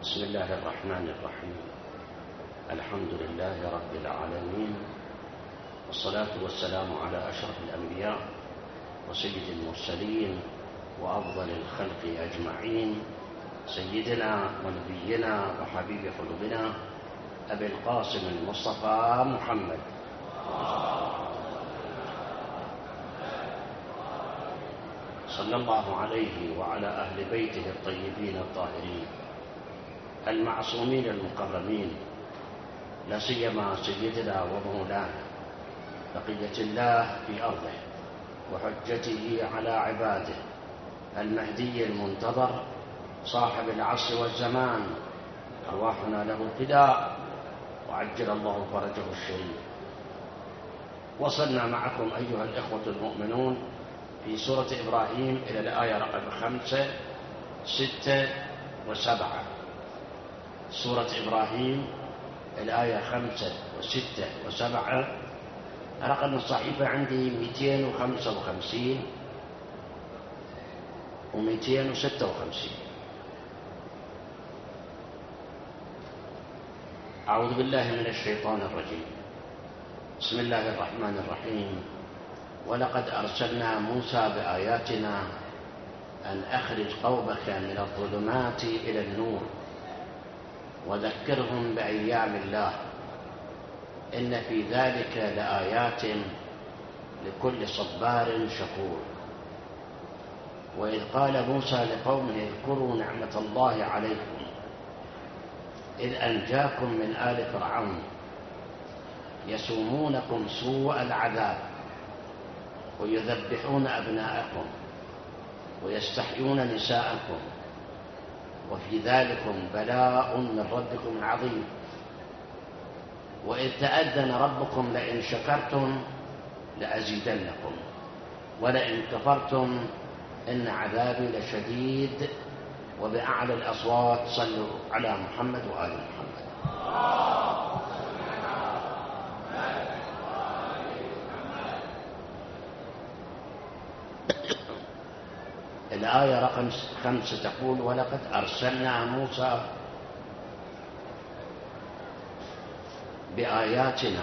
بسم الله الرحمن الرحيم. الحمد لله رب العالمين، والصلاة والسلام على أشرف الأنبياء وسيد المرسلين وأفضل الخلق أجمعين، سيدنا ونبينا وحبيب قلوبنا أبي القاسم المصطفى محمد صلى الله عليه وعلى أهل بيته الطيبين الطاهرين المعصومين المكرمين، لا سيما سيدنا ومولانا بقية الله في أرضه وحجته على عباده المهدي المنتظر صاحب العصر والزمان، أرواحنا له فداء وعجل الله فرجه الشريف. وصلنا معكم أيها الإخوة المؤمنون في سورة إبراهيم إلى الآية رقم 5 6 و7. سورة إبراهيم الآية 5 و6 و7. رقم الصحيفة عندي 255 و256. أعوذ بالله من الشيطان الرجيم. بسم الله الرحمن الرحيم. ولقد أرسلنا موسى بآياتنا أن أخرج قومك من الظلمات إلى النور وذكرهم بأيام الله إن في ذلك لآيات لكل صبار شكور. وإذ قال موسى لقومه اذكروا نعمة الله عليكم إذ أنجاكم من آل فرعون يسومونكم سوء العذاب ويذبحون أبناءكم ويستحيون نساءكم وفي ذلكم بلاء من ربكم عظيم. وإذ تأذن ربكم لئن شكرتم لأزيدنكم ولئن كفرتم إن عذابي لشديد. وبأعلى الأصوات صلوا على محمد وآل محمد. الآية رقم 5 تقول ولقد أرسلنا موسى بآياتنا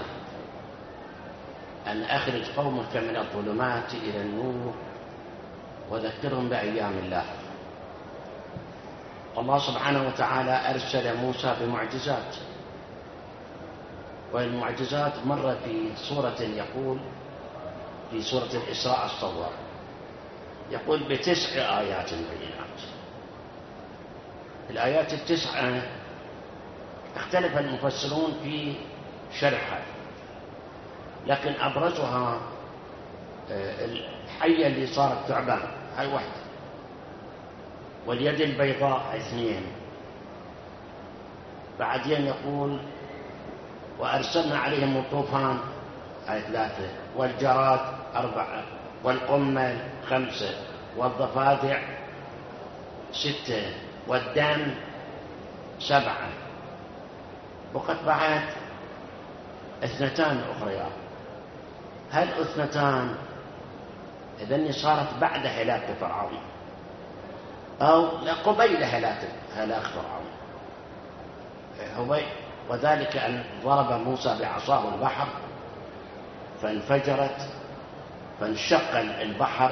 أن أخرج قومك من الظلمات إلى النور وذكرهم بأيام الله. الله سبحانه وتعالى أرسل موسى بمعجزات، والمعجزات مرة في سورة يقول في سورة الإسراء الصور يقول ب9 آيات بينات. الآيات ال9 اختلف المفسرون في شرحها، لكن أبرزها الحية اللي صارت ثعبان هاي واحدة، واليد البيضاء 2. بعدين يقول وأرسلنا عليهم الطوفان هاي 3، والجراد 4، والقمل 5، والضفادع 6، والدم 7. وقد بعد 2 أخريات. هل 2 إذن صارت بعد هلاك فرعون أو قبيل هلاك فرعون. وذلك أن ضرب موسى بعصاه البحر فانفجرت فانشق البحر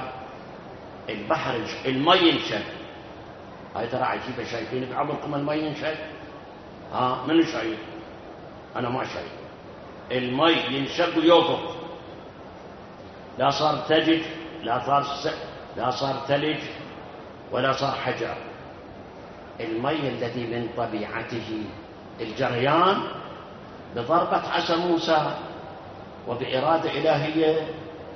المي ينشق. هاي ترى عجيبة، شايفين بعضكم المي ينشق؟ من شايف؟ أنا ما شايف. المي ينشق ويوقف، لا صار ثلج لا صار ثلج ولا صار حجر. المي الذي من طبيعته الجريان بضربة عصا موسى وبإرادة إلهية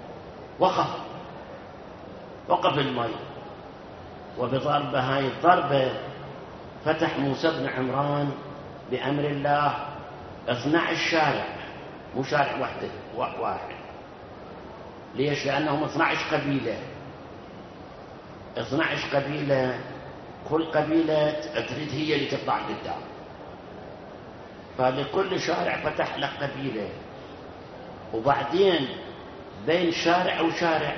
وقف المي. وبضربة هاي الضربة فتح موسى بن عمران بأمر الله 12 شارع، مو شارع واحد. ليش؟ لأنهم 12 قبيلة. 12 قبيلة، كل قبيلة تريد هي اللي تطلع قدام، فلكل شارع فتح له قبيلة. وبعدين بين شارع وشارع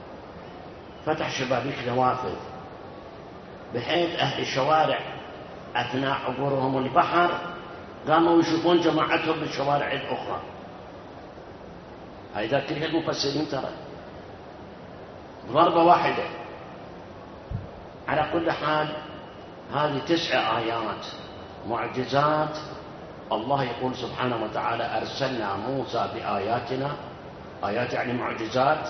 فتح شبابيك نوافذ، بحيث أهل الشوارع أثناء عبورهم البحر قاموا يشوفون جماعتهم بالشوارع الأخرى. هذا كل المفسرين ترى ضربة واحدة. على كل حال هذه 9 آيات معجزات. الله يقول سبحانه وتعالى أرسلنا موسى بآياتنا، آيات يعني معجزات.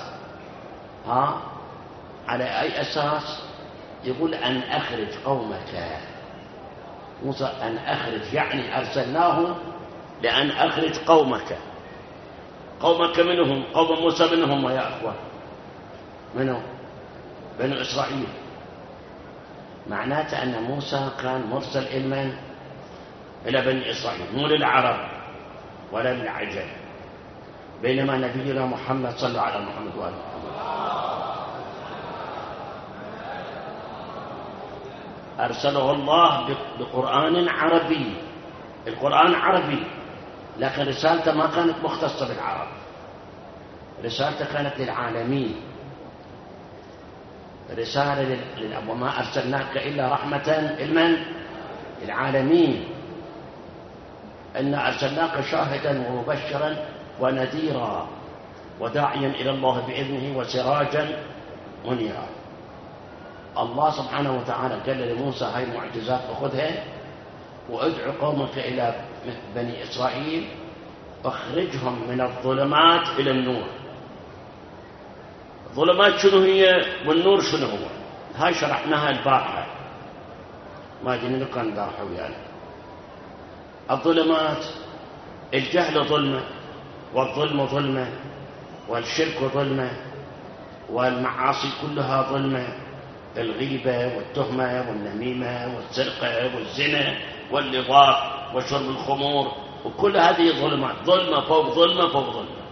على أي أساس؟ يقول أن أخرج قومك. موسى أن أخرج يعني أرسلناه لأن أخرج قومك. قومك منهم، قوم موسى منهم يا أخوان، منهم بنو إسرائيل. معناته أن موسى كان مرسل إلى بني إسرائيل، مو للعرب ولا للعجم. بينما نبينا محمد صلى الله على محمد وآله محمد أرسله الله بقرآن عربي. القرآن عربي، لكن رسالته ما كانت مختصة بالعرب، رسالته كانت للعالمين. رسالة وما أرسلناك إلا رحمة للعالمين. إنا أرسلناك شاهدا ومبشرا ونذيرا وداعيا إلى الله بإذنه وسراجا منيرا. الله سبحانه وتعالى قال لموسى هاي المعجزات أخذها وادعو قومك إلى بني إسرائيل اخرجهم من الظلمات إلى النور. الظلمات شنو هي والنور شنو هو؟ هاي شرحناها البارحة، ما أدري منو كان دارحة ويانا. الظلمات، الجهل ظلمة، والظلم ظلمة، والشرك ظلمة، والمعاصي كلها ظلمة، الغيبة والتهمة والنميمة والسرقة والزنا واللواط وشرب الخمور، وكل هذه ظلمات، ظلمة فوق ظلمة فوق ظلمة.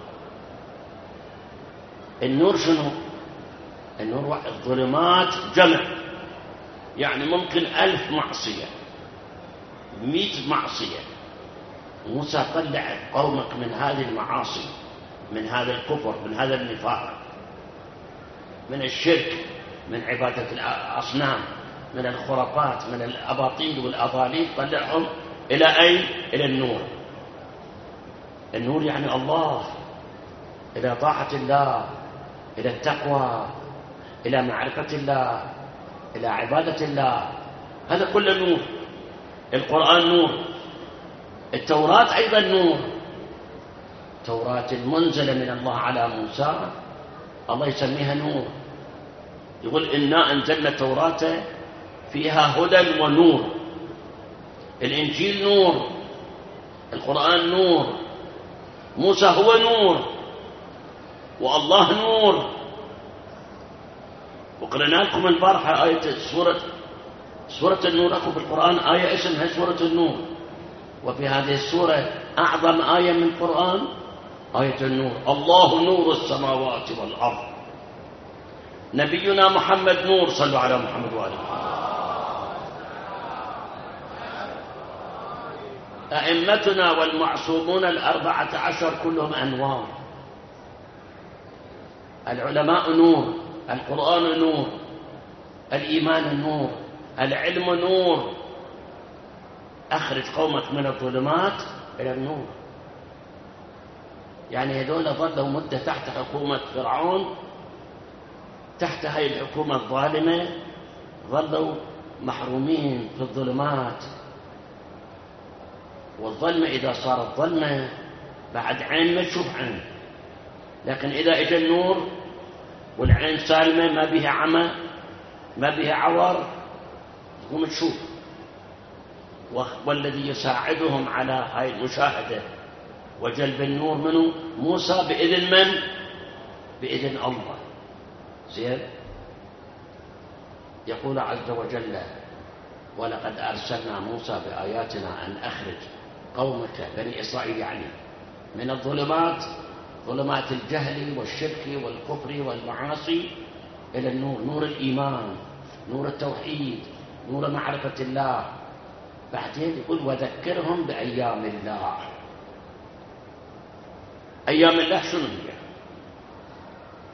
النور شنو؟ النور الظلمات جمع، يعني ممكن 1000 معصية، 100 معصية. موسى طلع قومك من هذه المعاصي، من هذا الكفر، من هذا النفاق، من الشرك، من عبادة الأصنام، من الخرافات، من الأباطيل والأضاليل. طلعهم إلى أين؟ إلى النور. النور يعني الله، إلى طاعة الله، إلى التقوى، إلى معرفة الله، إلى عبادة الله. هذا كله نور. القرآن نور، التوراة أيضا نور. التوراة المنزلة من الله على موسى الله يسميها نور. يقول إنا أنزلنا التوراة فيها هدى ونور. الإنجيل نور، القرآن نور، موسى هو نور، والله نور. وقرأنا لكم البارحة آية سورة النور. أكو في القرآن آية اسمها سورة النور، وفي هذه السورة أعظم آية من القرآن آية النور. الله نور السماوات والأرض. نبينا محمد نور، صلوا على محمد وآله محمد. أئمتنا والمعصومون 14 كلهم أنوار. العلماء نور، القرآن نور، الإيمان نور، العلم نور. أخرج قومك من الظلمات إلى النور. يعني هذول ظلوا مدة تحت حكومة فرعون، تحت هاي الحكومة الظالمة، ظلوا محرومين في الظلمات. والظلمة إذا صارت ظلمة بعد عين ما تشوف عين، لكن إذا إجا النور والعين سالمة ما بها عمى ما بها عور تقوم تشوف. والذي يساعدهم على هاي المشاهدة وجلب النور منه موسى بإذن من؟ بإذن الله. زين. يقول عز وجل ولقد أرسلنا موسى بآياتنا أن أخرج قومك بني إسرائيل يعني من الظلمات، ظلمات الجهل والشرك والكفر والمعاصي، إلى النور، نور الإيمان، نور التوحيد، نور معرفة الله. بعدين يقول وذكرهم بأيام الله. أيام الله شنو هي؟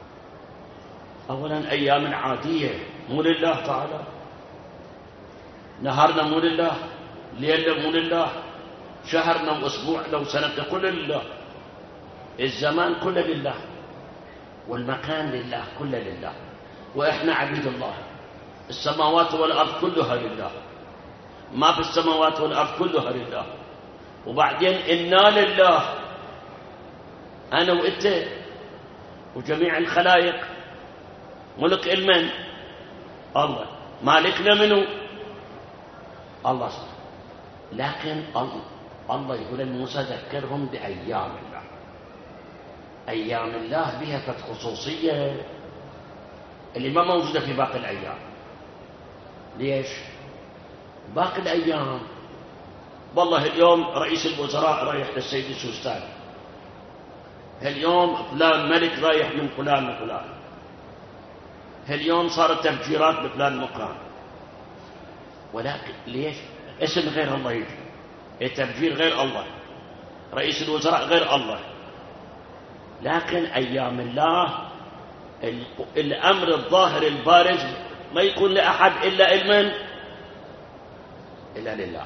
أولا أيام عادية مو لله تعالى، نهارنا مو لله، ليلنا مو لله، شهرنا وأسبوعنا وسنتنا كله لله، الزمان كله لله، والمكان لله، كله لله، وإحنا عبيد الله. السماوات والأرض كلها لله، ما في السماوات والأرض كلها لله. وبعدين إنا لله، أنا وإنت وجميع الخلائق. ملك المن؟ الله. مالكنا منه؟ الله. لكن الله يقول لموسى ذكرهم بأيام الله. أيام الله بها خصوصية اللي ما موجودة في باقي الأيام. ليش؟ باقي الأيام والله اليوم رئيس الوزراء رايح للسيد السوستاني، اليوم فلان ملك رايح من فلان لفلان، اليوم صارت تفجيرات بفلان مكان. ولكن ليش؟ اسم غير الله يجي، التفجير غير الله، رئيس الوزراء غير الله. لكن أيام الله الأمر الظاهر البارز ما يكون لأحد إلا المن؟ إلا لله.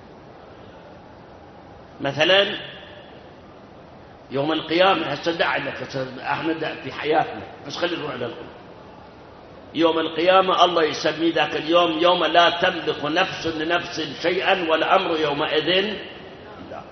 مثلا يوم القيامة، هسه دع لك احنا في حياتنا، بس خلينا نروح للقلب. يوم القيامة الله يسمي ذاك اليوم يوم لا تملك نفس لنفس شيئا والأمر يومئذ لا.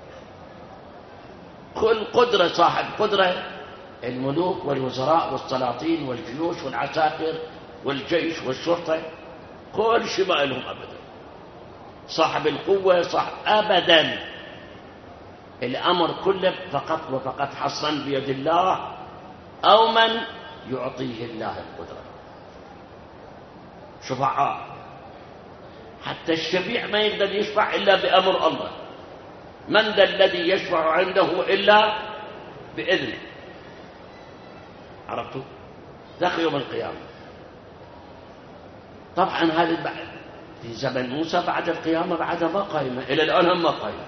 كل قدرة صاحب قدرة، الملوك والوزراء والسلاطين والجيوش والعساكر والجيش والشرطة، كل شيء ما لهم أبدا. صاحب القوة صاحب أبدا، الأمر كله فقط وفقط حصرا بيد الله أو من يعطيه الله القدرة. شفعاء، حتى الشفيع ما يقدر يشفع إلا بأمر الله. من ذا الذي يشفع عنده إلا بإذنه؟ عرفتوا؟ ذاك يوم القيامة. طبعا هذا في زمن موسى، بعد القيامة بعد ما قائمة، إلى الآن هم ما قائمة.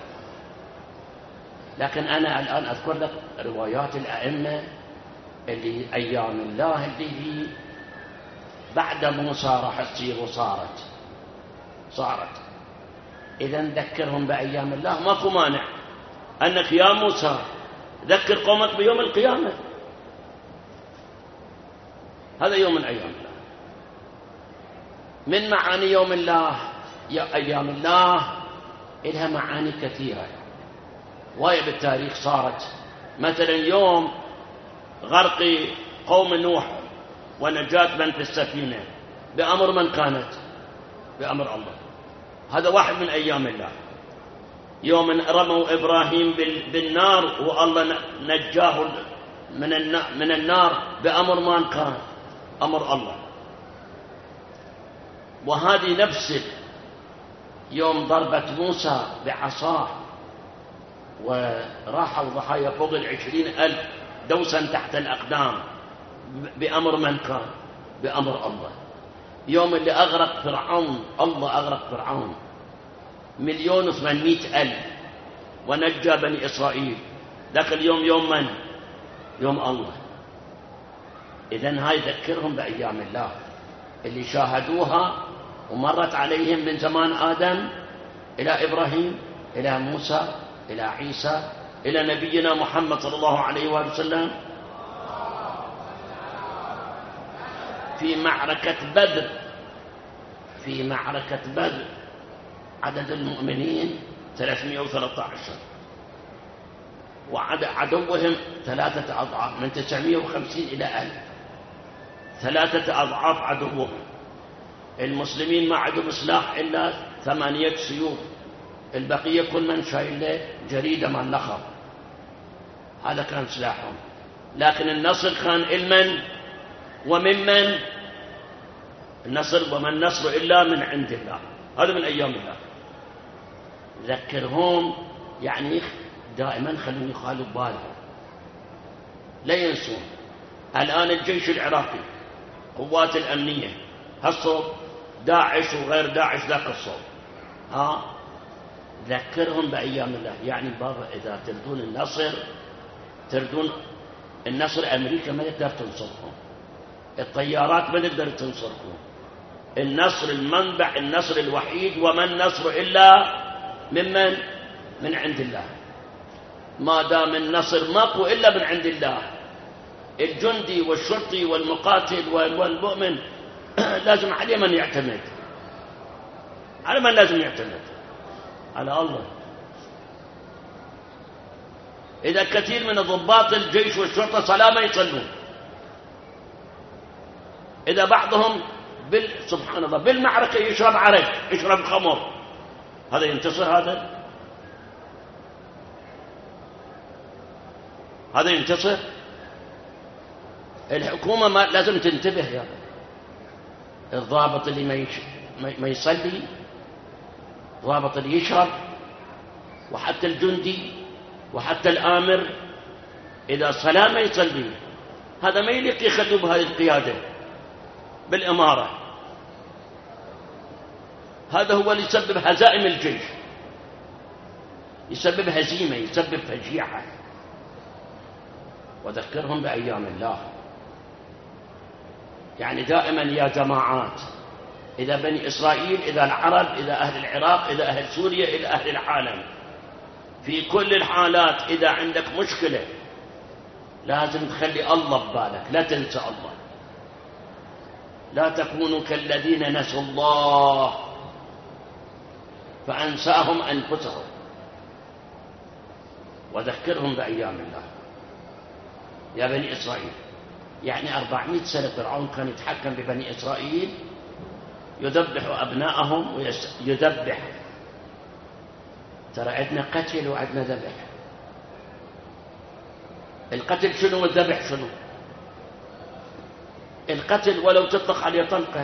لكن أنا الآن أذكر لك روايات الأئمة اللي أيام الله اللي هي بعد موسى راح تصير وصارت. إذا ذكرهم بأيام الله، ماكو مانع أنك يا موسى ذكر قومك بيوم القيامة. هذا يوم من أيام الله. من معاني يوم الله، أيام الله إلها معاني كثيرة وايد بالتاريخ صارت. مثلا يوم غرق قوم نوح ونجاة من في السفينة بأمر من كانت؟ بأمر الله. هذا واحد من أيام الله. يوم رموا إبراهيم بالنار والله نجاه من النار بأمر من كان؟ أمر الله. وهذه نفس يوم ضربت موسى بعصاه وراحوا ضحايا فوق 20,000 دوسا تحت الأقدام بأمر من كان؟ بأمر الله. يوم اللي أغرق فرعون، الله أغرق فرعون 1,800,000 ونجى بني إسرائيل. ذاك اليوم يوم من؟ يوم الله. إذن هاي ذكرهم بأيام الله اللي شاهدوها ومرت عليهم من زمان آدم إلى إبراهيم إلى موسى إلى عيسى إلى نبينا محمد صلى الله عليه وآله وسلم. في معركة بدر عدد المؤمنين 313 وعدوهم 3 أضعاف، من 950 إلى 1000، 3 أضعاف عدوهم. المسلمين ما عندهم سلاح إلا 8 سيوف، البقية كل من شايل له جريدة من نخر، هذا كان سلاحهم. لكن النصر كان المن وممن؟ النصر وما النصر إلا من عند الله. هذا من أيام الله. ذكرهم يعني دائما خلوني يخالوا بالهم، لا ينسون. الآن الجيش العراقي قوات الأمنية هالصوب داعش وغير داعش ذاك الصوب، ذكرهم بأيام الله. يعني بابا إذا تردون النصر، تردون النصر، أمريكا ما تقدر تنصركم، الطيارات ما تقدر تنصركم، النصر المنبع، النصر الوحيد، وما النصر إلا ممن؟ من عند الله. ما دام النصر ماكو إلا من عند الله، الجندي والشرطي والمقاتل والمؤمن لازم عليه من يعتمد. على من لازم يعتمد؟ على الله. إذا كثير من ضباط الجيش والشرطة صلاة ما يصلون، إذا بعضهم سبحان الله بالمعركة يشرب عرق، يشرب خمر، هذا ينتصر؟ هذا ينتصر؟ الحكومة ما لازم تنتبه يا الضابط اللي ما يصلي، الضابط اللي يشرب، وحتى الجندي وحتى الآمر إذا صلاة ما يصلي، هذا ما يليق يخلوا بهذه القيادة بالإمارة. هذا هو اللي يسبب هزائم الجيش، يسبب هزيمة، يسبب فجيعة. وذكرهم بأيام الله. يعني دائما يا جماعات، إذا بني إسرائيل، إذا العرب، إذا أهل العراق، إذا أهل سوريا، إذا أهل العالم، في كل الحالات إذا عندك مشكلة لازم تخلي الله ببالك، لا تنسى الله. لا تكونوا كالذين نسوا الله فأنساهم أنفسهم. وذكرهم بأيام الله يا بني إسرائيل. يعني 400 سنة فرعون كان يتحكم ببني إسرائيل، يذبح أبنائهم ويذبح. ترى عندنا قتل وعندنا ذبح. القتل شنو والذبح شنو؟ القتل ولو تطلق عليه طلقة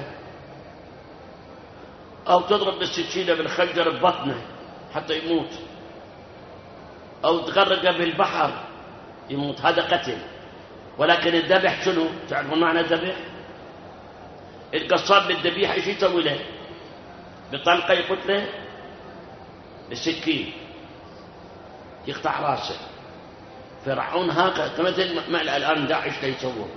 أو تضرب بالسكينة بالخنجر ببطنه حتى يموت، أو تغرقه بالبحر يموت، هذا قتل. ولكن الذبح شنو؟ تعرفون معنى الذبح؟ القصاب بالذبيحة ايش يسوي له؟ بطلقة يقتله، بالسكين يقطع راسه. فرعون هكذا، مثل ما الآن داعش يسوون.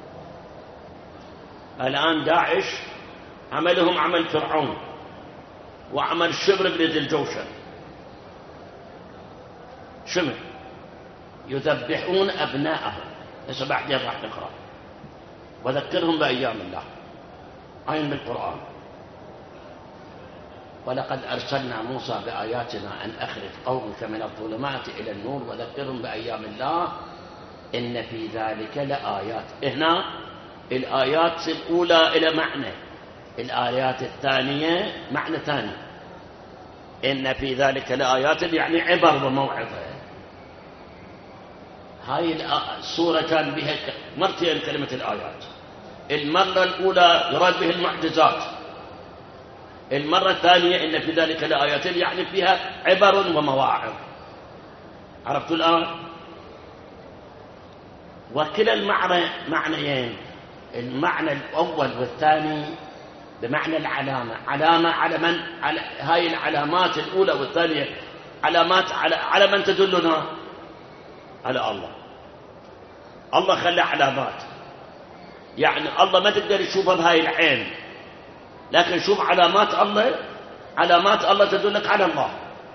الآن داعش عملهم عمل فرعون وعمل شبر بن ذي الجوشن. شمر يذبحون أبناءهم. هسه بعدين راح نقرأ. وذكرهم بأيام الله، عين بالقرآن. ولقد أرسلنا موسى بآياتنا أن أخرج قومك من الظلمات إلى النور وذكرهم بأيام الله إن في ذلك لآيات. هنا الآيات الأولى إلى معنى، الآيات الثانية معنى ثاني. إن في ذلك لآيات يعني عبر وموعظة. هاي السورة كان بها مرتين كلمة الآيات. المرة الأولى يراد به المعجزات، المرة الثانية إن في ذلك لآيات يعني فيها عبر ومواعظ. عرفتوا الآن؟ وكلا معنيين، المعنى الأول والثاني بمعنى العلامة. علامة على من؟ على هاي العلامات الأولى والثانية علامات على من تدلنا؟ على الله. الله خلى علامات، يعني الله ما تقدر تشوفها بهاي العين، لكن شوف علامات الله. علامات الله تدلك على الله.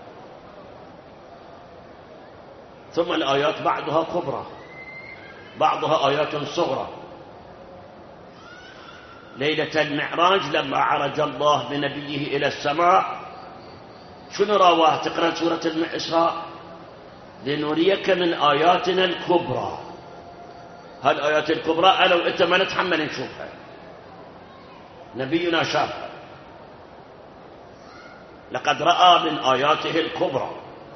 ثم الآيات بعضها كبرى بعضها آيات صغرى. ليلة المعراج لما عرج الله بنبيه إلى السماء شنو راواه؟ تقرأ سورة الإسراء لنريك من آياتنا الكبرى. هالآيات الكبرى أنا وإنت ما نتحمل نشوفها، نبينا شافها. لقد رأى من آياته الكبرى.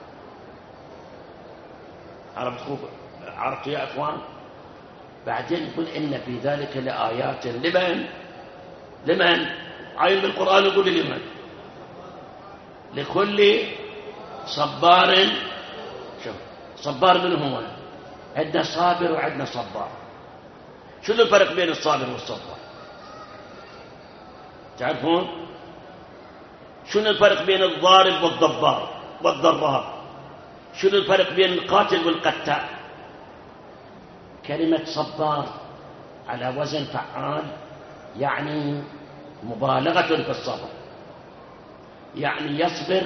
عرفت يا أخوان؟ بعدين يقول إن في ذلك لآيات لمن؟ عين بالقرآن يقول لمن؟ لكل صبار. شوف صبار من هو؟ عندنا صابر وعندنا صبار. شنو الفرق بين الصابر والصبار؟ تعرفون؟ شنو الفرق بين الضارب والضرار؟ شنو الفرق بين القاتل والقتال؟ كلمة صبار على وزن فعال يعني مبالغة في الصبر، يعني يصبر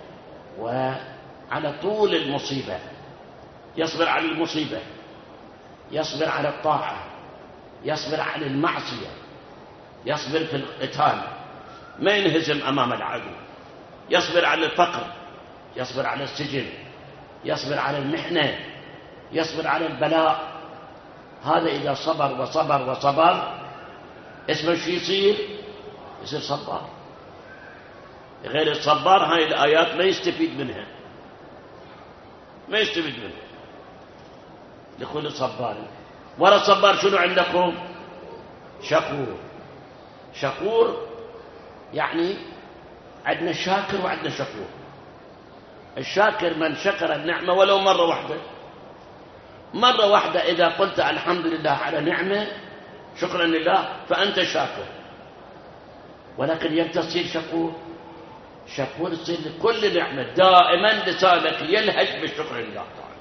وعلى طول المصيبة، يصبر على المصيبة، يصبر على الطاعة، يصبر على المعصية، يصبر في القتال، ما ينهزم أمام العدو، يصبر على الفقر، يصبر على السجن، يصبر على المحنة، يصبر على البلاء. هذا إذا صبر وصبر وصبر اسمه شو يصير صبار. غير الصبار هاي الآيات ما يستفيد منها، ما يستفيد منها. لكل صبار. ولا صبار شنو عندكم؟ شكور. شكور يعني عندنا شاكر وعندنا شكور. الشاكر من شكر النعمة ولو مرة واحدة. مرة واحدة إذا قلت الحمد لله على نعمة شكرا لله فأنت شاكر. ولكن يبدأ تصير شكور. شكور تصير لكل نعمة، دائما لسانك يلهج بالشكر لله تعالى،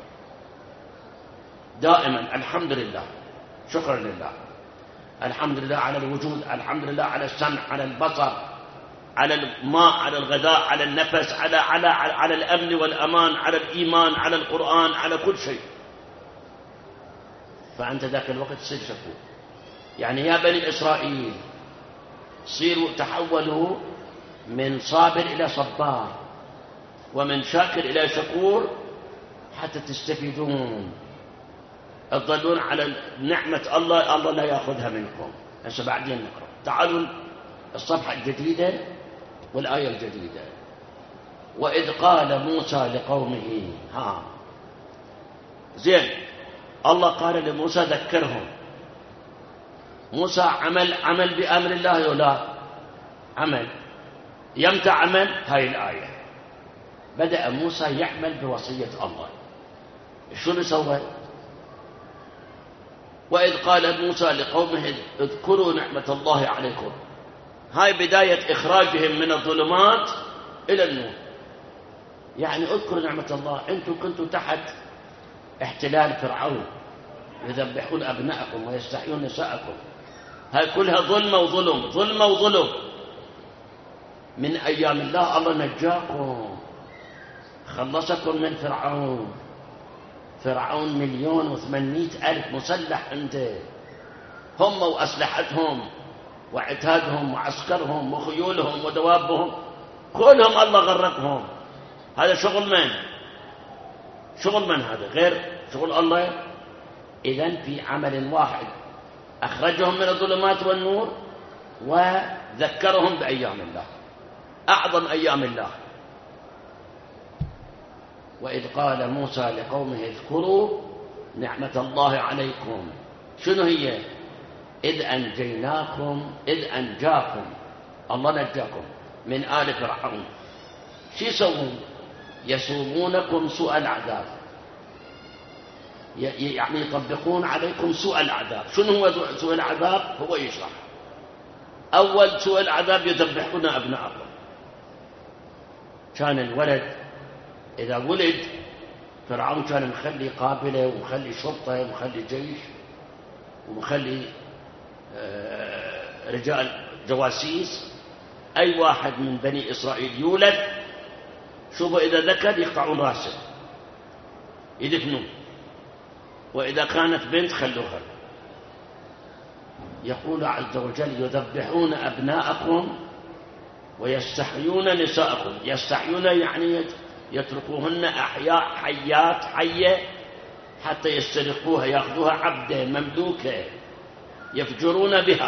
دائما الحمد لله، شكرا لله، الحمد لله على الوجود، الحمد لله على السمع، على البصر، على الماء، على الغذاء، على النفس، على الأمن والأمان، على الإيمان، على القرآن، على كل شيء. فأنت ذاك الوقت تصير شكور. يعني يا بني إسرائيل صيروا تحولوا من صابر إلى صبار، ومن شاكر إلى شكور، حتى تستفيدون، تظلون على نعمة الله، الله لا يأخذها منكم. هسه بعدين نقرأ. تعالوا الصفحة الجديدة والآية الجديدة. وإذ قال موسى لقومه، زين، الله قال لموسى ذكرهم. موسى عمل بأمر الله ولا عمل؟ يمتى عمل؟ هاي الآية. بدأ موسى يعمل بوصية الله. شنو سوى؟ وإذ قال موسى لقومه اذكروا نعمة الله عليكم. هاي بداية إخراجهم من الظلمات إلى النور. يعني اذكروا نعمة الله. أنتم كنتوا تحت احتلال فرعون، يذبحون أبناءكم ويستحيون نساءكم. هاي كلها ظلمة وظلم، ظلمة وظلم. من أيام الله الله نجاكم، خلصكم من فرعون. فرعون 1,800,000 مسلح عنده، هم وأسلحتهم وعتادهم وعسكرهم وخيولهم ودوابهم كلهم الله غرقهم. هذا شغل من؟ شغل من هذا غير شغل الله؟ إذن في عمل واحد أخرجهم من الظلمات والنور وذكرهم بأيام الله، أعظم أيام الله. وإذ قال موسى لقومه اذكروا نعمة الله عليكم. شنو هي؟ إذ أنجاكم الله نجاكم من آل فرعون. شو يسوون؟ يسومونكم سوء العذاب، يعني يطبقون عليكم سوء العذاب. شنو هو سوء العذاب؟ هو يشرح. أول سوء العذاب يذبحون أبناءكم. كان الولد إذا ولد فرعون كان مخلي قابلة ومخلي شرطة ومخلي جيش ومخلي رجال جواسيس. أي واحد من بني إسرائيل يولد شوفوا إذا ذكر يقطعون راسه يدفنون، وإذا كانت بنت خلوها. يقول عز وجل يذبحون أبناءكم ويستحيون نساءكم. يستحيون يعني يتركوهن أحياء حيات حية حتى يسترقوها، يأخذوها عبدة مملوكة يفجرون بها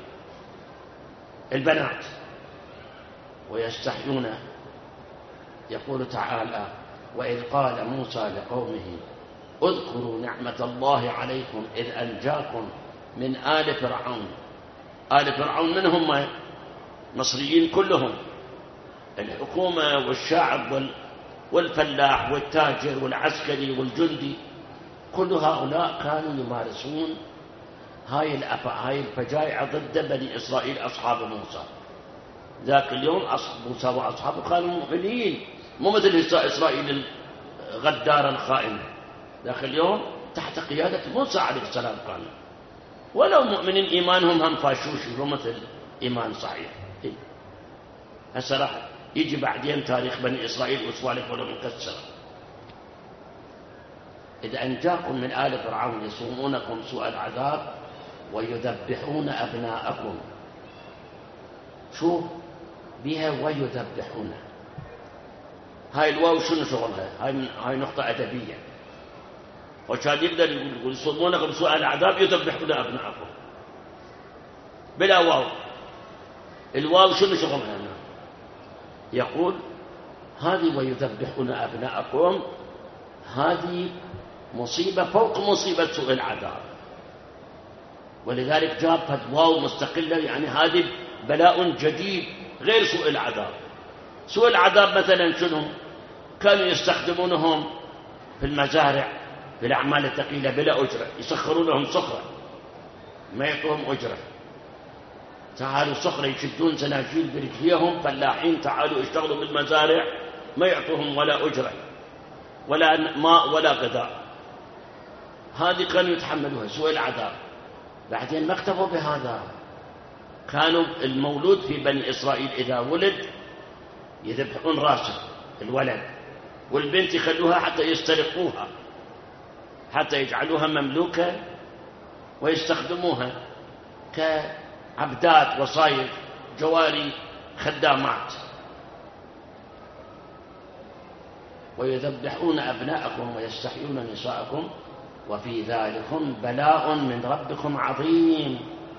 البنات. ويستحيون. يقول تعالى وإذ قال موسى لقومه اذكروا نعمة الله عليكم إذ أنجاكم من آل فرعون. آل فرعون من هم؟ مصريين كلهم، الحكومة والشعب والفلاح والتاجر والعسكري والجندي، كل هؤلاء كانوا يمارسون هاي الفجائع ضد بني إسرائيل أصحاب موسى. ذاك اليوم موسى وأصحابه كانوا مؤمنين، مو مثل إسرائيل الغدارة الخائنة. ذاك اليوم تحت قيادة موسى عليه السلام كانوا، ولو مؤمنين إيمانهم هم فاشوش مثل إيمان صحيح. هسه راح يجي بعدين تاريخ بني إسرائيل وسوالف ولا مكسرة. إذا أنجاكم من آل فرعون يسومونكم سوء العذاب ويذبحون أبناءكم. شوف بها ويذبحون، هاي الواو شنو شغلها؟ هاي نقطة أدبية، وكان يقدر يقول يسومونكم سوء العذاب يذبحون أبناءكم بلا واو. الواو شنو شغلها هنا؟ يقول هذه ويذبحون أبناءكم هذه مصيبة فوق مصيبة سوء العذاب، ولذلك جاب واو مستقلة، يعني هذه بلاء جديد غير سوء العذاب. سوء العذاب مثلا شنو؟ كانوا يستخدمونهم في المزارع في الأعمال الثقيلة بلا أجرة، يسخرونهم سخرة ما يعطوهم أجرة. تعالوا سخرة يشدون سناجيل برجليهم، فلاحين تعالوا اشتغلوا بالمزارع ما يعطوهم ولا أجرة ولا ماء ولا غذاء. هذه كانوا يتحملوها سوء العذاب. بعدين ما اكتفوا بهذا، كانوا المولود في بني إسرائيل إذا ولد يذبحون راسه الولد، والبنت يخلوها حتى يسترقوها، حتى يجعلوها مملوكة ويستخدموها كعبدات وصايد جواري خدامات. ويذبحون أبناءكم ويستحيون نساءكم وفي ذلكم بلاء من ربكم عظيم.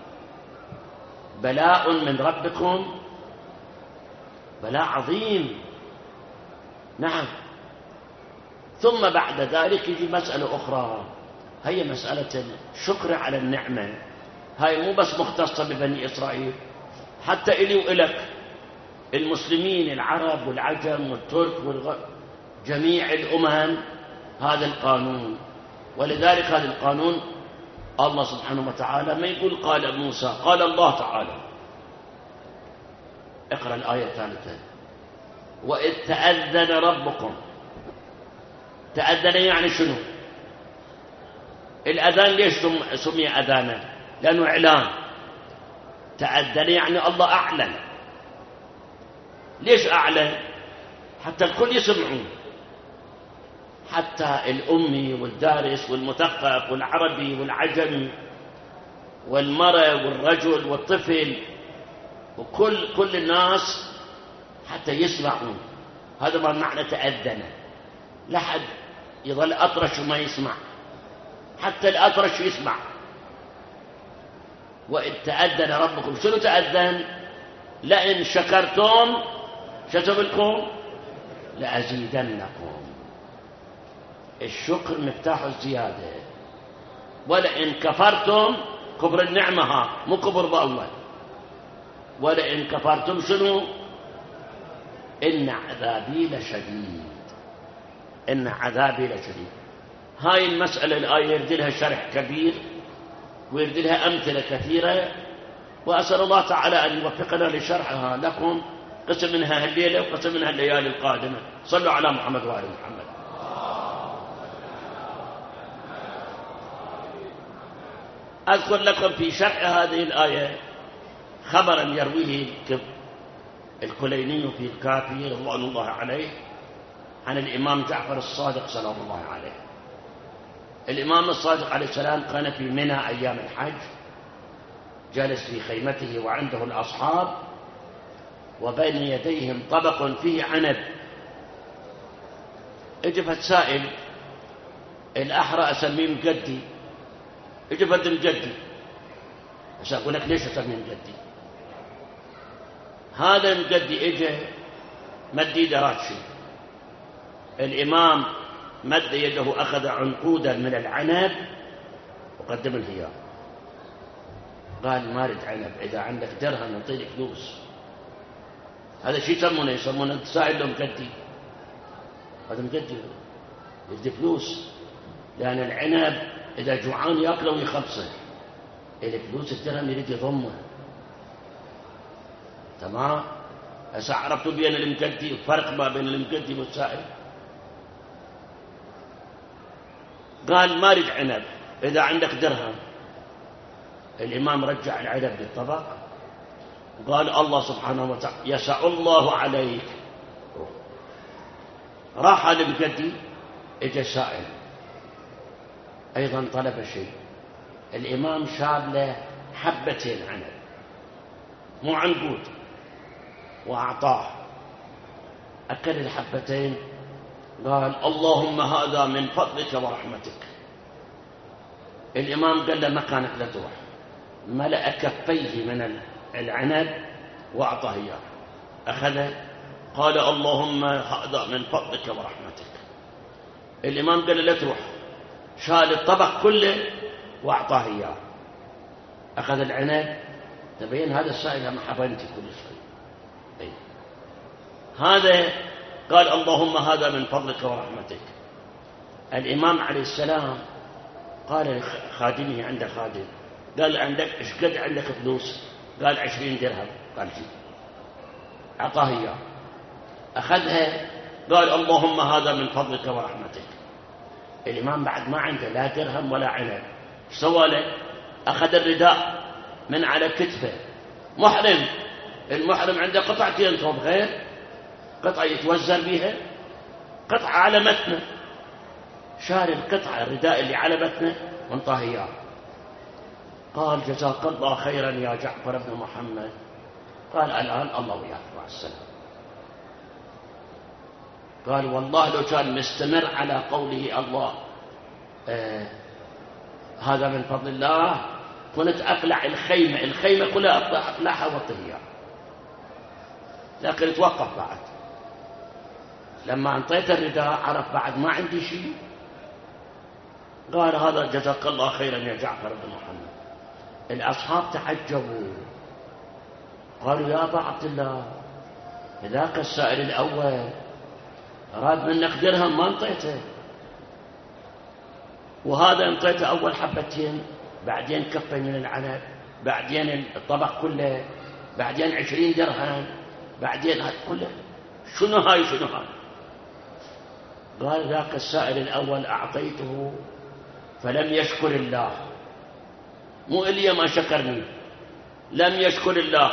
بلاء من ربكم، بلاء عظيم. نعم. ثم بعد ذلك يجي مسألة أخرى، هي مسألة الشكر على النعمة. هاي مو بس مختصة ببني إسرائيل، حتى إلي وإلك المسلمين العرب والعجم والترك جميع الأمم هذا القانون. ولذلك هذا القانون الله سبحانه وتعالى ما يقول قال موسى، قال الله تعالى. اقرأ الآية الثالثة. وإذ تأذن ربكم. تأذن يعني شنو؟ الأذان ليش سمي أذانا؟ لأنه إعلان. تأذن يعني الله أعلن. ليش أعلن؟ حتى الكل يسمعون، حتى الأمي والدارس والمثقف والعربي والعجمي والمرأة والرجل والطفل وكل الناس حتى يسمعون. هذا ما معنى تأذن. لا حد يظل أطرش وما يسمع، حتى الأطرش يسمع. وإذ تأذن ربكم. شنو تأذن؟ لئن شكرتم شتب لكم لأزيدنكم. الشكر مفتاح الزيادة. ولئن كفرتم، كبر النعمة ها مو كبر بأول. ولئن كفرتم شنو؟ إن عذابي لشديد. إن عذابي لشديد. هاي المسألة الآية يرد لها شرح كبير ويرد لها أمثلة كثيرة، وأسأل الله تعالى أن يوفقنا لشرحها لكم، قسم منها الليلة وقسم منها الليالي القادمة. صلوا على محمد وآل محمد. أذكر لكم في شرح هذه الآية خبرا يرويه الكليني في الكافي رضوان الله عليه عن الإمام جعفر الصادق سلام الله عليه. الإمام الصادق عليه السلام كان في منى أيام الحج، جالس في خيمته وعنده الأصحاب، وبين يديهم طبق فيه عنب. اجفت سائل، الأحرى أسميه مجدي. اجفت مجدي. بس أقول لك ليش أسميه مجدي؟ هذا المجدي اجى مد يده راشي. الإمام مد يده أخذ عنقودا من العنب وقدم الهيام. قال ما أريد عنب، إذا عندك درهم نعطيك فلوس. هذا شيء يسمونه أنت سائل له مجدي. هذا مجدي يدي فلوس، لأن العنب إذا جوعان يأكله ويخلصه، الفلوس الدرهم يريد يضمه. تمام؟ هسه عرفتوا بين المجدي الفرق ما بين المجدي والسائل. قال ما أريد عنب، إذا عندك درهم. الإمام رجع العنب بالطبق قال الله سبحانه وتعالى يسع الله عليك. راح هذا بقدي، اجى سائل أيضا طلب شيء. الإمام شاب له حبتين عنب مو عنقود وأعطاه، أكل الحبتين، قال اللهم هذا من فضلك ورحمتك. الإمام قال له مكانك لا تروح، ملأ كفيه من العنب وأعطاه إياه، أخذه قال اللهم هذا من فضلك ورحمتك. الإمام قال له لا تروح، شال الطبق كله وأعطاه إياه، أخذ العنب. تبين هذا السائل محبنتي كل شيء. أي. هذا قال اللهم هذا من فضلك ورحمتك. الإمام عليه السلام قال لخادمه، عنده خادم، قال عندك ايش قد عندك فلوس؟ قال 20 درهم. قال جي، أعطاه إياه، أخذها، قال اللهم هذا من فضلك ورحمتك. الإمام بعد ما عنده لا درهم ولا عنب، سوى له؟ أخذ الرداء من على كتفه، محرم. المحرم عنده قطعتين ثوب غير، قطعة يتوزر بها، قطعة على متنه، شال القطعة الرداء اللي على متنه وانطاه إياه. قال جزاك الله خيرا يا جعفر بن محمد. قال الآن الله وياك مع السلامة. قال والله لو كان مستمر على قوله الله هذا من فضل الله كنت أقلع الخيمة كلها أقلعها وطهيها، لكن توقف بعد. لما انطيت الرداء عرف بعد ما عندي شيء، قال هذا جزاك الله خيرا يا جعفر بن محمد. الأصحاب تعجبوا، قالوا يا أبا عبد الله ذاك السائل الأول أراد منك درهم ما انطيته، وهذا انطيته أول حبتين، بعدين كفة من العنب، بعدين الطبق كله، بعدين 20 درهم، بعدين هذا كله. شنو هاي؟ قال ذاك السائل الأول أعطيته فلم يشكر الله، مو إلي ما شكرني، لم يشكر الله.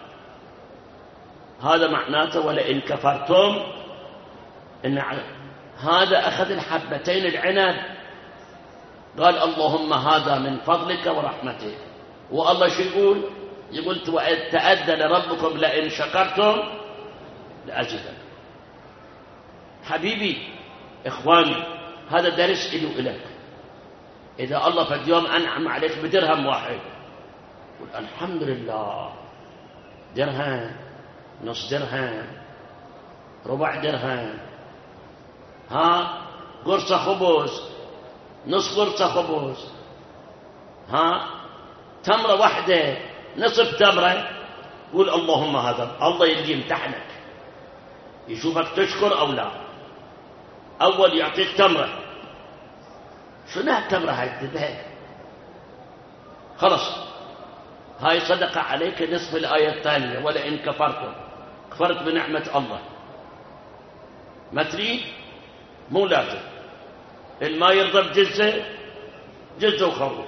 هذا معناته ولئن كفرتم إن هذا أخذ الحبتين العنب، قال اللهم هذا من فضلك ورحمتك. والله شو يقول؟ يقول تأذن ربكم لئن شكرتم لأزيدن. حبيبي إخواني، هذا درس إلي وإلك. إذا الله في اليوم أنعم عليك بدرهم واحد، قل الحمد لله. درهم، نص درهم، ربع درهم، قرصة خبز، نصف قرصة خبز، تمرة واحدة، نصف تمرة. قول اللهم هذا. الله يجي يمتحنك، يشوفك تشكر أو لا. أول يعطيك تمرة، شنو هالتمرة هاي؟ تذهب خلص، هاي صدقة عليك نصف الآية الثانية ولئن كفرتم، كفرت بنعمة الله. ما تريد مو لازم، ما يرضى بجزء جزء وخروج.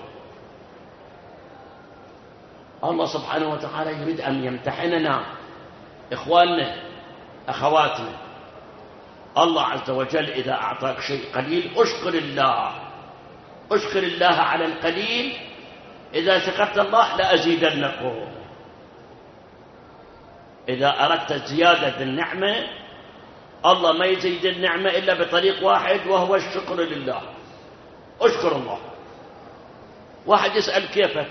الله سبحانه وتعالى يريد أن يمتحننا إخواننا أخواتنا. الله عز وجل إذا أعطاك شيء قليل اشكر الله، اشكر الله على القليل. إذا شكرت الله لأزيدنكم. إذا أردت الزيادة بالنعمة، الله ما يزيد النعمة إلا بطريق واحد، وهو الشكر لله. اشكر الله. واحد يسأل كيفك؟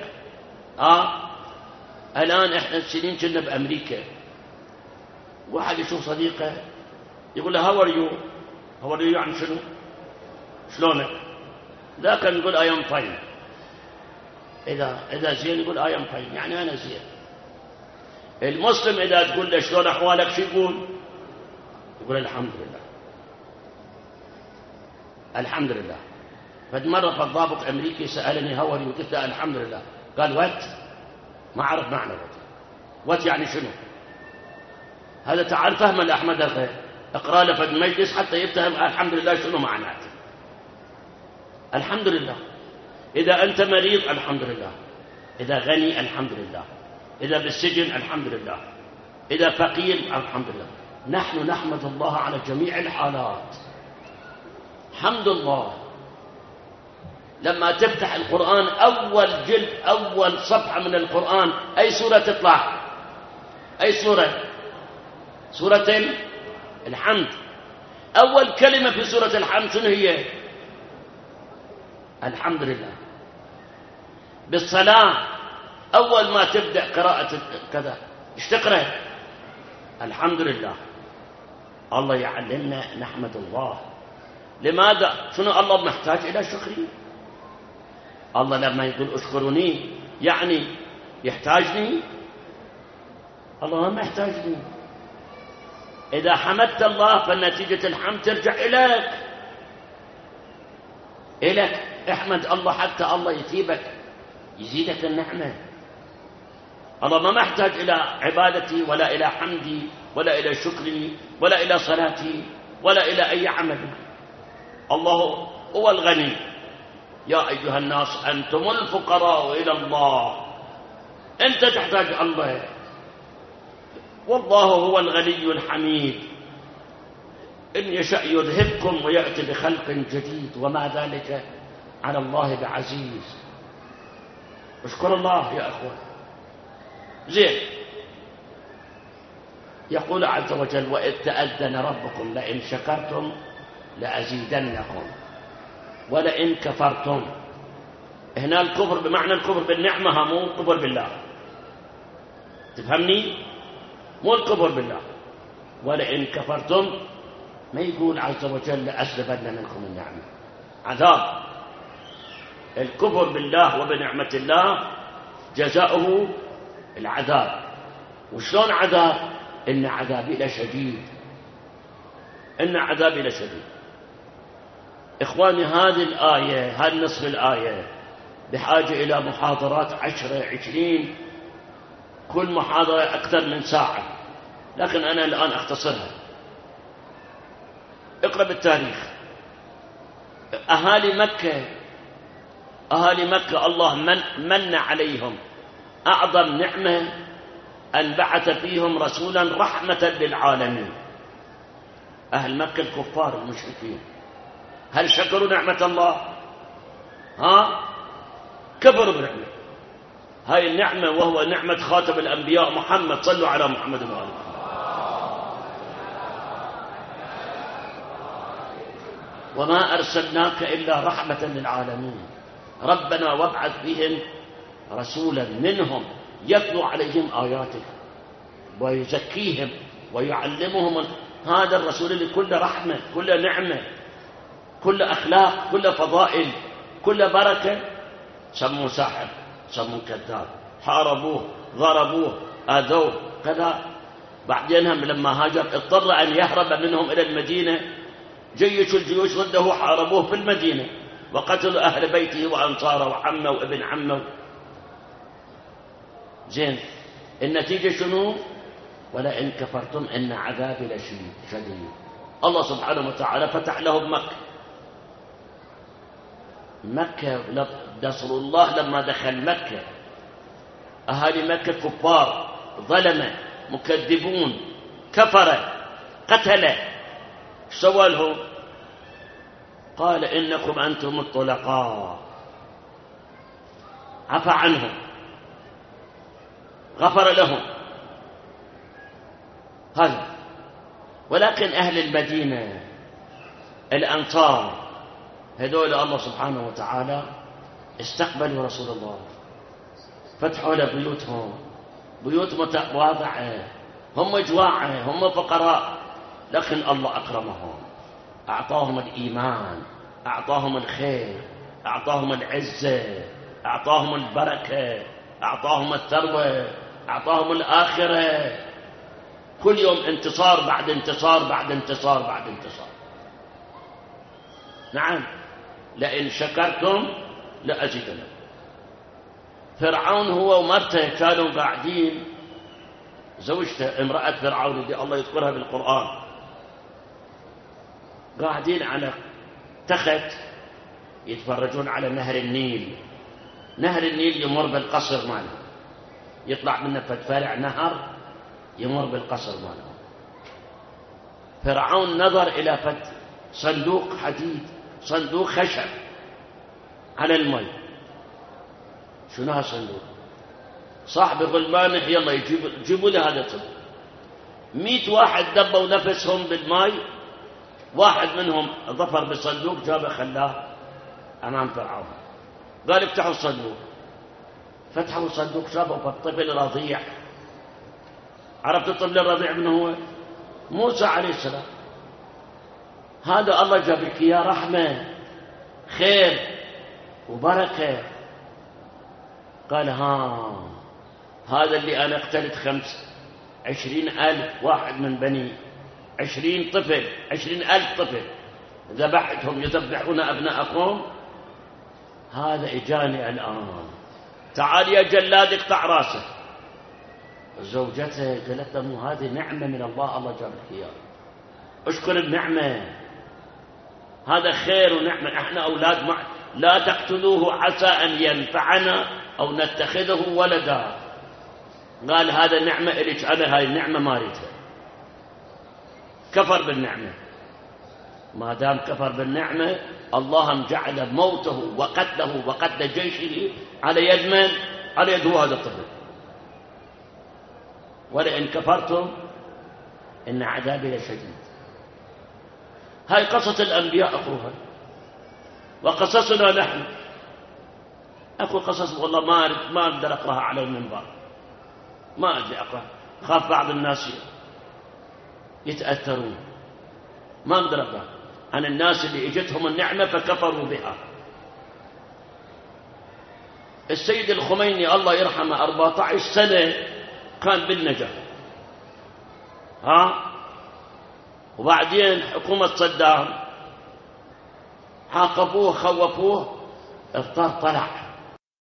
الآن إحنا السنين كنا بأمريكا، واحد يشوف صديقه يقول له هاو ار يو. هاو ار يو يعني شنو؟ شلونك؟ ذاك يقول I am fine. إذا زين يقول I am fine، يعني أنا زين. المسلم إذا تقول له شلون أحوالك شو يقول؟ يقول الحمد لله. الحمد لله. فد مرة فالضابط أمريكي سألني هاو ار يو، قلت له الحمد لله. قال وات؟ ما أعرف معنى وات يعني شنو. هذا تعال فهم الأحمد الخير، اقرأ له في المجلس حتى يفهم الحمد لله شنو معناته. الحمد لله. إذا أنت مريض الحمد لله، إذا غني الحمد لله، إذا بالسجن الحمد لله، إذا فقير الحمد لله. نحن نحمد الله على جميع الحالات. حمد الله. لما تفتح القرآن أول جلد أول صفحة من القرآن أي سورة تطلع؟ أي سورة؟ سورة الحمد. أول كلمة في سورة الحمد شنو هي؟ الحمد لله. بالصلاة أول ما تبدأ قراءة كذا ايش تقرأ؟ الحمد لله. الله يعلمنا نحمد الله. لماذا؟ شنو الله محتاج إلى شكري؟ الله لما يقول اشكروني يعني يحتاجني؟ الله ما يحتاجني. إذا حمدت الله فنتيجة الحمد ترجع إليك. احمد الله حتى الله يثيبك يزيدك النعمة. الله ما محتاج إلى عبادتي ولا إلى حمدي ولا إلى شكري ولا إلى صلاتي ولا إلى أي عمل. الله هو الغني. يا أيها الناس أنتم الفقراء إلى الله. أنت تحتاج الله، والله هو الغني الحميد. إن يشأ يذهبكم ويأتي بخلق جديد وما ذلك على الله بعزيز. اشكر الله يا أخوان. زين. يقول عز وجل وإذ تأذن ربكم لئن شكرتم لأزيدنكم ولئن كفرتم. هنا الكفر بمعنى الكفر بالنعمة، مو الكفر بالله. تفهمني؟ مو الكفر بالله. ولئن كفرتم ما يقول عز وجل لأسلبن منكم النعمة. عذاب. الكفر بالله وبنعمة الله جزاؤه العذاب. وشلون عذاب؟ إن عذابي لشديد. إن عذابي لشديد. إخواني هذه الآية، هذا نصف الآية بحاجة إلى محاضرات 10 20، كل محاضرة أكثر من ساعة، لكن أنا الآن أختصرها. اقرأ بالتاريخ. أهالي مكة الله من عليهم أعظم نعمة أن بعث فيهم رسولا رحمة للعالمين. أهل مكة الكفار المشركين هل شكروا نعمة الله؟ كفروا بنعمة. هاي النعمة وهو نعمة خاتم الأنبياء محمد. صلوا على محمد وآله. وما أرسلناك إلا رحمة للعالمين. ربنا وابعث بهم رسولا منهم يتلو عليهم آياتك ويزكيهم ويعلمهم. هذا الرسول اللي كله رحمة، كله نعمة، كله أخلاق، كله فضائل، كله بركة. سموه ساحر، سموه كذاب، حاربوه، ضربوه، آذوه كذا. بعدين لما هاجر اضطر أن يهرب منهم إلى المدينة. جيش الجيوش ضده حاربوه في المدينة وقتلوا أهل بيته وأنصاره وعمه وابن عمه. زين. النتيجة شنو؟ ولئن كفرتم إن عذابي لشديد. الله سبحانه وتعالى فتح لهم مكة. نصر الله لما دخل مكة أهالي مكة كفار ظلمة مكذبون كفرة قتلة. ايش سوى لهم؟ قال إنكم أنتم الطلقاء. عفى عنهم، غفر لهم. هذا. ولكن أهل المدينة الأنصار هذول الله سبحانه وتعالى استقبلوا رسول الله، فتحوا له بيوتهم، بيوت متواضعة، هم جواعة، هم فقراء، لكن الله أكرمهم، أعطاهم الإيمان، أعطاهم الخير، أعطاهم العزة، أعطاهم البركة، أعطاهم الثروة، أعطاهم الآخرة. كل يوم انتصار بعد انتصار بعد انتصار بعد انتصار. نعم. لئن شكرتم لأزيدنكم. فرعون هو ومرته كانوا قاعدين، زوجته امرأة فرعون اللي الله يذكرها بالقرآن، قاعدين على تخت يتفرجون على نهر النيل. نهر النيل يمر بالقصر ماله. يطلع منه فرع نهر يمر بالقصر ماله. فرعون نظر إلى صندوق حديد، صندوق خشب على الماء. شنو هالصندوق؟ صاحب غلمانه يلا يجيبوا لي هذا الصندوق. 100 واحد دبوا نفسهم بالماء، واحد منهم ظفر بالصندوق جابه خلاه أمام فرعون. قال افتحوا الصندوق. فتحوا الصندوق شافوا الطفل رضيع. عرفت الطفل الرضيع من هو؟ موسى عليه السلام. هذا الله جاب لك يا رحمة خير وبركة. قال هذا اللي أنا اقتلت 20,000 واحد من بني 20,000 طفل ذبحتهم يذبحون أبناءكم، هذا إجاني الآن، تعال يا جلاد اقطع راسه. زوجته قالت له مو هذه نعمة من الله، الله جاب لك إياه، اشكر النعمة، هذا خير ونعمة، احنا أولاد لا تقتلوه عسى أن ينفعنا أو نتخذه ولدا. قال هذا نعمة إليك، أنا هاي النعمة ما أريدها. كفر بالنعمة. ما دام كفر بالنعمة الله جعل موته وقتله وقتل جيشه على يد من؟ على يد هو هذا الطفل. ولئن كفرتم إن عذابي لشديد. هاي قصص الأنبياء أخوها، وقصصنا نحن. أكو قصص والله ما أقدر أقرأها على المنبر، ما أدري أقرأ، خاف بعض الناس يتأثرون، ما أقدر أقرأ عن الناس اللي اجتهم النعمة فكفروا بها. السيد الخميني الله يرحمه 14 سنة كان بالنجف، وبعدين حكومة صدام عاقبوه خوفوه، اضطر طلع